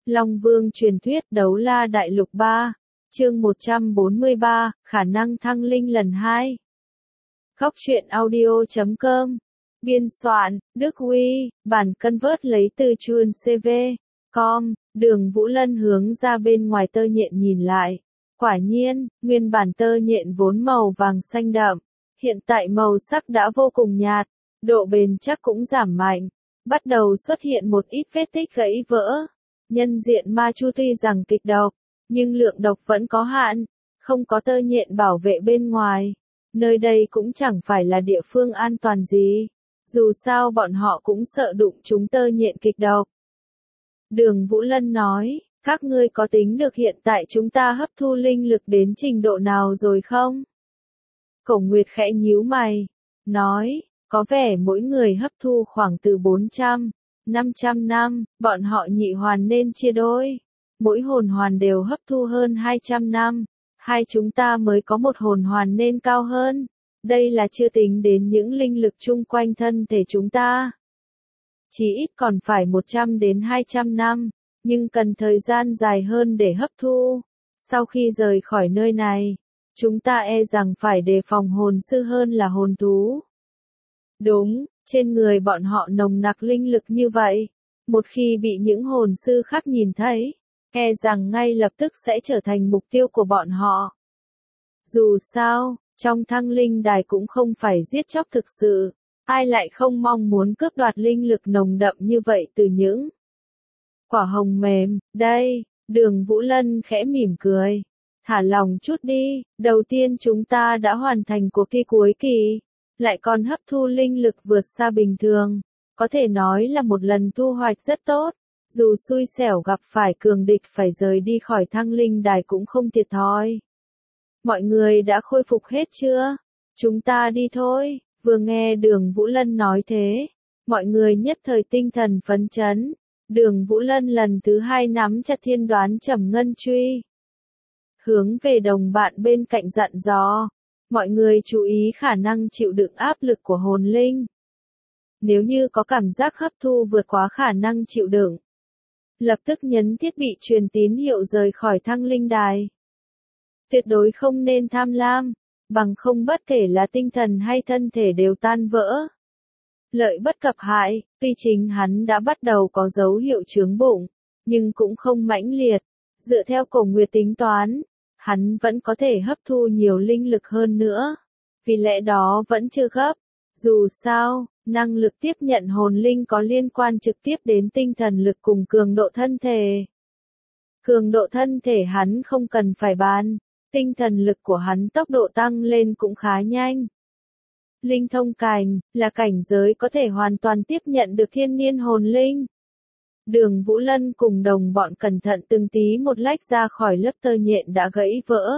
Long Vương truyền thuyết Đấu La Đại Lục 3, chương 143, khả năng thăng linh lần 2. Góc truyện audio.com. Biên soạn, Đức Huy, bản convert lấy từ chuan CV.com. Đường Vũ Lân hướng ra bên ngoài tơ nhện nhìn lại. Quả nhiên, nguyên bản tơ nhện vốn màu vàng xanh đậm, hiện tại màu sắc đã vô cùng nhạt, độ bền chắc cũng giảm mạnh, bắt đầu xuất hiện một ít vết tích gãy vỡ. Nhân diện ma chu tuy rằng kịch độc, nhưng lượng độc vẫn có hạn, không có tơ nhện bảo vệ bên ngoài. Nơi đây cũng chẳng phải là địa phương an toàn gì, dù sao bọn họ cũng sợ đụng chúng tơ nhện kịch độc. Đường Vũ Lân nói, các ngươi có tính được hiện tại chúng ta hấp thu linh lực đến trình độ nào rồi không? Cổ Nguyệt khẽ nhíu mày, nói, có vẻ mỗi người hấp thu khoảng từ 400-500 năm, bọn họ nhị hoàn nên chia đôi. Mỗi hồn hoàn đều hấp thu hơn 200 năm, hai chúng ta mới có một hồn hoàn nên cao hơn. Đây là chưa tính đến những linh lực chung quanh thân thể chúng ta. Chỉ ít còn phải 100 đến 200 năm, nhưng cần thời gian dài hơn để hấp thu. Sau khi rời khỏi nơi này, chúng ta e rằng phải đề phòng hồn sư hơn là hồn thú. Đúng, trên người bọn họ nồng nặc linh lực như vậy, một khi bị những hồn sư khác nhìn thấy, e rằng ngay lập tức sẽ trở thành mục tiêu của bọn họ. Dù sao, trong thăng linh đài cũng không phải giết chóc thực sự, ai lại không mong muốn cướp đoạt linh lực nồng đậm như vậy từ những quả hồng mềm. Đây, Đường Vũ Lân khẽ mỉm cười. Thả lòng chút đi, đầu tiên chúng ta đã hoàn thành cuộc thi cuối kỳ, lại còn hấp thu linh lực vượt xa bình thường, có thể nói là một lần thu hoạch rất tốt, dù xui xẻo gặp phải cường địch phải rời đi khỏi thăng linh đài cũng không thiệt thòi. Mọi người đã khôi phục hết chưa? Chúng ta đi thôi. Vừa nghe Đường Vũ Lân nói thế, mọi người nhất thời tinh thần phấn chấn. Đường Vũ Lân lần thứ 2 nắm chặt thiên đoán trầm ngân truy, hướng về đồng bạn bên cạnh dặn dò, mọi người chú ý khả năng chịu đựng áp lực của hồn linh. Nếu như có cảm giác hấp thu vượt quá khả năng chịu đựng, lập tức nhấn thiết bị truyền tín hiệu rời khỏi thăng linh đài. Tuyệt đối không nên tham lam, bằng không bất kể là tinh thần hay thân thể đều tan vỡ. Lợi bất cập hại, tuy chính hắn đã bắt đầu có dấu hiệu chướng bụng, nhưng cũng không mãnh liệt. Dựa theo Cổ Nguyệt tính toán, hắn vẫn có thể hấp thu nhiều linh lực hơn nữa. Vì lẽ đó vẫn chưa gấp. Dù sao, năng lực tiếp nhận hồn linh có liên quan trực tiếp đến tinh thần lực cùng cường độ thân thể. Cường độ thân thể hắn không cần phải bàn, tinh thần lực của hắn tốc độ tăng lên cũng khá nhanh. Linh thông cảnh là cảnh giới có thể hoàn toàn tiếp nhận được thiên niên hồn linh. Đường Vũ Lân cùng đồng bọn cẩn thận từng tí một lách ra khỏi lớp tơ nhện đã gãy vỡ.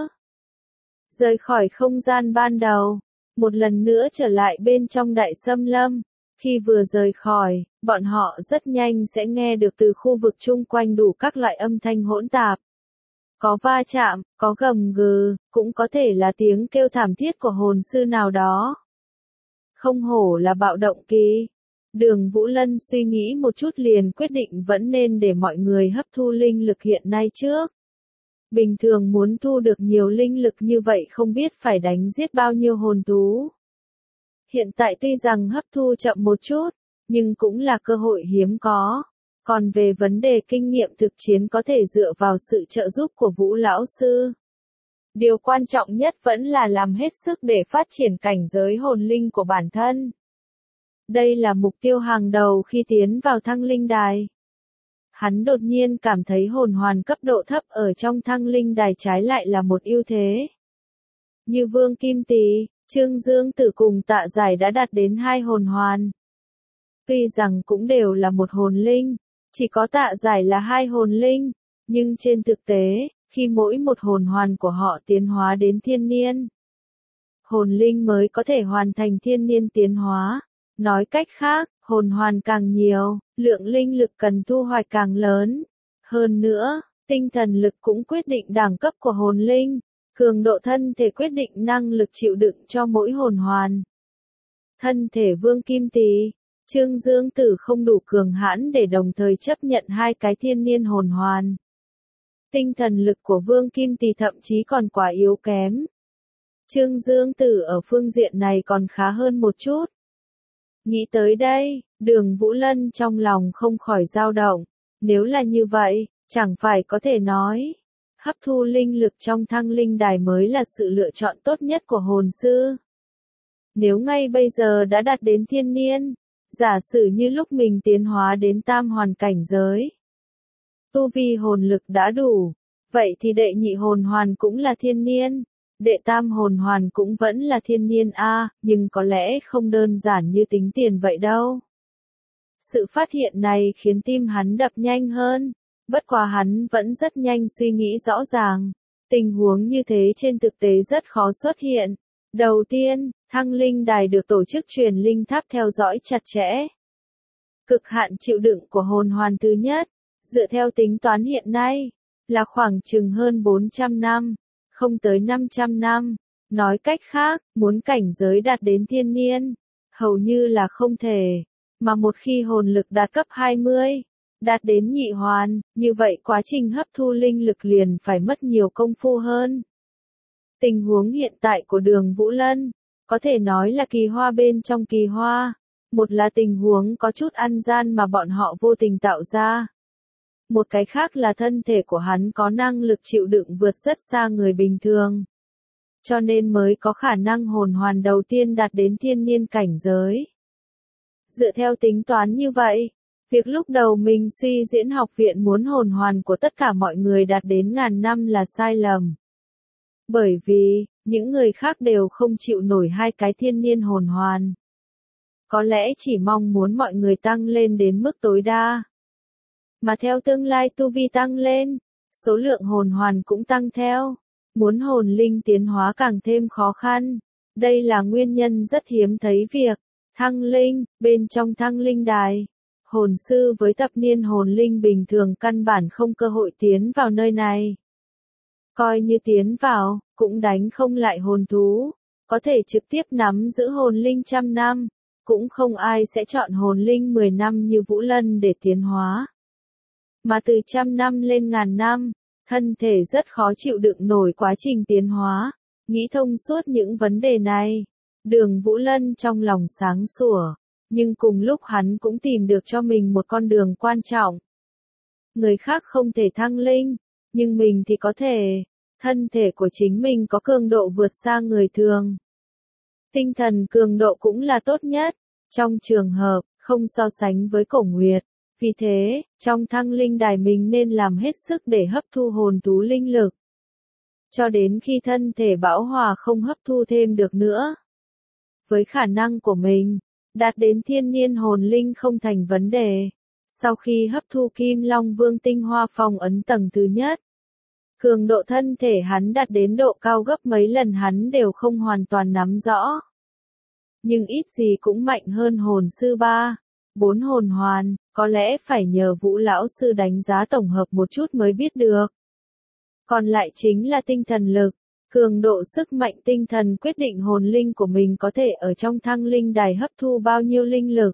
Rời khỏi không gian ban đầu, một lần nữa trở lại bên trong đại xâm lâm. Khi vừa rời khỏi, bọn họ rất nhanh sẽ nghe được từ khu vực chung quanh đủ các loại âm thanh hỗn tạp. Có va chạm, có gầm gừ, cũng có thể là tiếng kêu thảm thiết của hồn sư nào đó. Không hổ là bạo động kỳ. Đường Vũ Lân suy nghĩ một chút liền quyết định vẫn nên để mọi người hấp thu linh lực hiện nay trước. Bình thường muốn thu được nhiều linh lực như vậy không biết phải đánh giết bao nhiêu hồn thú. Hiện tại tuy rằng hấp thu chậm một chút, nhưng cũng là cơ hội hiếm có. Còn về vấn đề kinh nghiệm thực chiến có thể dựa vào sự trợ giúp của Vũ Lão Sư. Điều quan trọng nhất vẫn là làm hết sức để phát triển cảnh giới hồn linh của bản thân. Đây là mục tiêu hàng đầu khi tiến vào thăng linh đài. Hắn đột nhiên cảm thấy hồn hoàn cấp độ thấp ở trong thăng linh đài trái lại là một ưu thế. Như Vương Kim Tỳ, Trương Dương Tử cùng Tạ Giải đã đạt đến 2 hồn hoàn. Tuy rằng cũng đều là một hồn linh, chỉ có Tạ Giải là 2 hồn linh, nhưng trên thực tế, khi mỗi một hồn hoàn của họ tiến hóa đến thiên niên, hồn linh mới có thể hoàn thành thiên niên tiến hóa. Nói cách khác, hồn hoàn càng nhiều, lượng linh lực cần thu hoạch càng lớn. Hơn nữa, tinh thần lực cũng quyết định đẳng cấp của hồn linh, cường độ thân thể quyết định năng lực chịu đựng cho mỗi hồn hoàn. Thân thể Vương Kim Tỳ, Trương Dương Tử không đủ cường hãn để đồng thời chấp nhận hai cái thiên niên hồn hoàn. Tinh thần lực của Vương Kim Tỳ thậm chí còn quá yếu kém. Trương Dương Tử ở phương diện này còn khá hơn một chút. Nghĩ tới đây, Đường Vũ Lân trong lòng không khỏi dao động. Nếu là như vậy, chẳng phải có thể nói, hấp thu linh lực trong Thăng Linh Đài mới là sự lựa chọn tốt nhất của hồn sư. Nếu ngay bây giờ đã đạt đến thiên niên, giả sử như lúc mình tiến hóa đến tam hoàn cảnh giới, tu vi hồn lực đã đủ, vậy thì đệ nhị hồn hoàn cũng là thiên niên, đệ tam hồn hoàn cũng vẫn là thiên niên a, nhưng có lẽ không đơn giản như tính tiền vậy đâu. Sự phát hiện này khiến tim hắn đập nhanh hơn, bất quá hắn vẫn rất nhanh suy nghĩ rõ ràng, tình huống như thế trên thực tế rất khó xuất hiện. Đầu tiên, Thăng Linh Đài được tổ chức truyền linh tháp theo dõi chặt chẽ. Cực hạn chịu đựng của hồn hoàn thứ nhất, dựa theo tính toán hiện nay, là khoảng chừng hơn 400 năm, không tới 500 năm. Nói cách khác, muốn cảnh giới đạt đến thiên niên, hầu như là không thể. Mà một khi hồn lực đạt cấp 20, đạt đến nhị hoàn, như vậy quá trình hấp thu linh lực liền phải mất nhiều công phu hơn. Tình huống hiện tại của Đường Vũ Lân, có thể nói là kỳ hoa bên trong kỳ hoa. Một là tình huống có chút ăn gian mà bọn họ vô tình tạo ra. Một cái khác là thân thể của hắn có năng lực chịu đựng vượt rất xa người bình thường. Cho nên mới có khả năng hồn hoàn đầu tiên đạt đến thiên niên cảnh giới. Dựa theo tính toán như vậy, việc lúc đầu mình suy diễn học viện muốn hồn hoàn của tất cả mọi người đạt đến ngàn năm là sai lầm. Bởi vì, những người khác đều không chịu nổi hai cái thiên niên hồn hoàn. Có lẽ chỉ mong muốn mọi người tăng lên đến mức tối đa. Mà theo tương lai tu vi tăng lên, số lượng hồn hoàn cũng tăng theo. Muốn hồn linh tiến hóa càng thêm khó khăn. Đây là nguyên nhân rất hiếm thấy việc Thăng Linh, bên trong Thăng Linh Đài, hồn sư với thập niên hồn linh bình thường căn bản không cơ hội tiến vào nơi này. Coi như tiến vào, cũng đánh không lại hồn thú, có thể trực tiếp nắm giữ hồn linh trăm năm, cũng không ai sẽ chọn hồn linh 10 năm như Vũ Lân để tiến hóa. Mà từ trăm năm lên ngàn năm, thân thể rất khó chịu đựng nổi quá trình tiến hóa, nghĩ thông suốt những vấn đề này. Đường Vũ Lân trong lòng sáng sủa, nhưng cùng lúc hắn cũng tìm được cho mình một con đường quan trọng. Người khác không thể thăng linh, nhưng mình thì có thể. Thân thể của chính mình có cường độ vượt xa người thường. Tinh thần cường độ cũng là tốt nhất, trong trường hợp, không so sánh với Cổ Nguyệt. Vì thế, trong Thăng Linh Đài mình nên làm hết sức để hấp thu hồn thú linh lực. Cho đến khi thân thể bão hòa không hấp thu thêm được nữa. Với khả năng của mình, đạt đến thiên niên hồn linh không thành vấn đề. Sau khi hấp thu Kim Long Vương tinh hoa phong ấn tầng thứ nhất, cường độ thân thể hắn đạt đến độ cao gấp mấy lần hắn đều không hoàn toàn nắm rõ. Nhưng ít gì cũng mạnh hơn hồn sư 3, 4 hồn hoàn, có lẽ phải nhờ Vũ lão sư đánh giá tổng hợp một chút mới biết được. Còn lại chính là tinh thần lực, cường độ sức mạnh tinh thần quyết định hồn linh của mình có thể ở trong Thăng Linh Đài hấp thu bao nhiêu linh lực.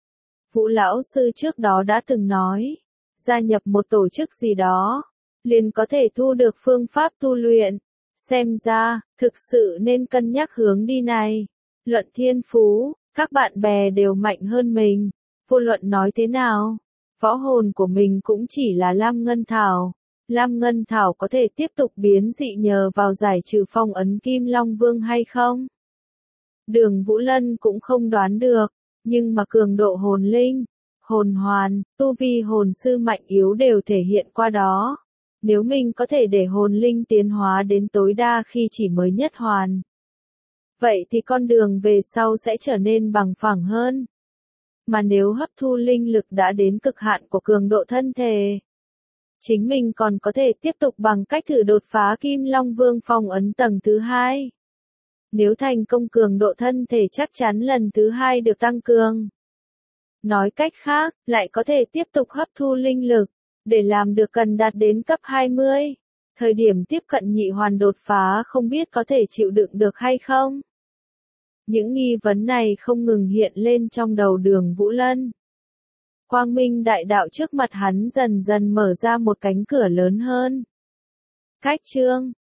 Vũ lão sư trước đó đã từng nói, gia nhập một tổ chức gì đó, liền có thể thu được phương pháp tu luyện. Xem ra, thực sự nên cân nhắc hướng đi này. Luận thiên phú, các bạn bè đều mạnh hơn mình. Vô luận nói thế nào, võ hồn của mình cũng chỉ là Lam Ngân Thảo. Lam Ngân Thảo có thể tiếp tục biến dị nhờ vào giải trừ phong ấn Kim Long Vương hay không? Đường Vũ Lân cũng không đoán được, nhưng mà cường độ hồn linh, hồn hoàn, tu vi hồn sư mạnh yếu đều thể hiện qua đó. Nếu mình có thể để hồn linh tiến hóa đến tối đa khi chỉ mới nhất hoàn, vậy thì con đường về sau sẽ trở nên bằng phẳng hơn. Mà nếu hấp thu linh lực đã đến cực hạn của cường độ thân thể, chính mình còn có thể tiếp tục bằng cách thử đột phá Kim Long Vương phong ấn tầng thứ 2. Nếu thành công cường độ thân thể chắc chắn lần thứ 2 được tăng cường. Nói cách khác, lại có thể tiếp tục hấp thu linh lực, để làm được cần đạt đến cấp 20. Thời điểm tiếp cận nhị hoàn đột phá không biết có thể chịu đựng được hay không. Những nghi vấn này không ngừng hiện lên trong đầu Đường Vũ Lân. Quang minh đại đạo trước mặt hắn dần dần mở ra một cánh cửa lớn hơn. Cách chương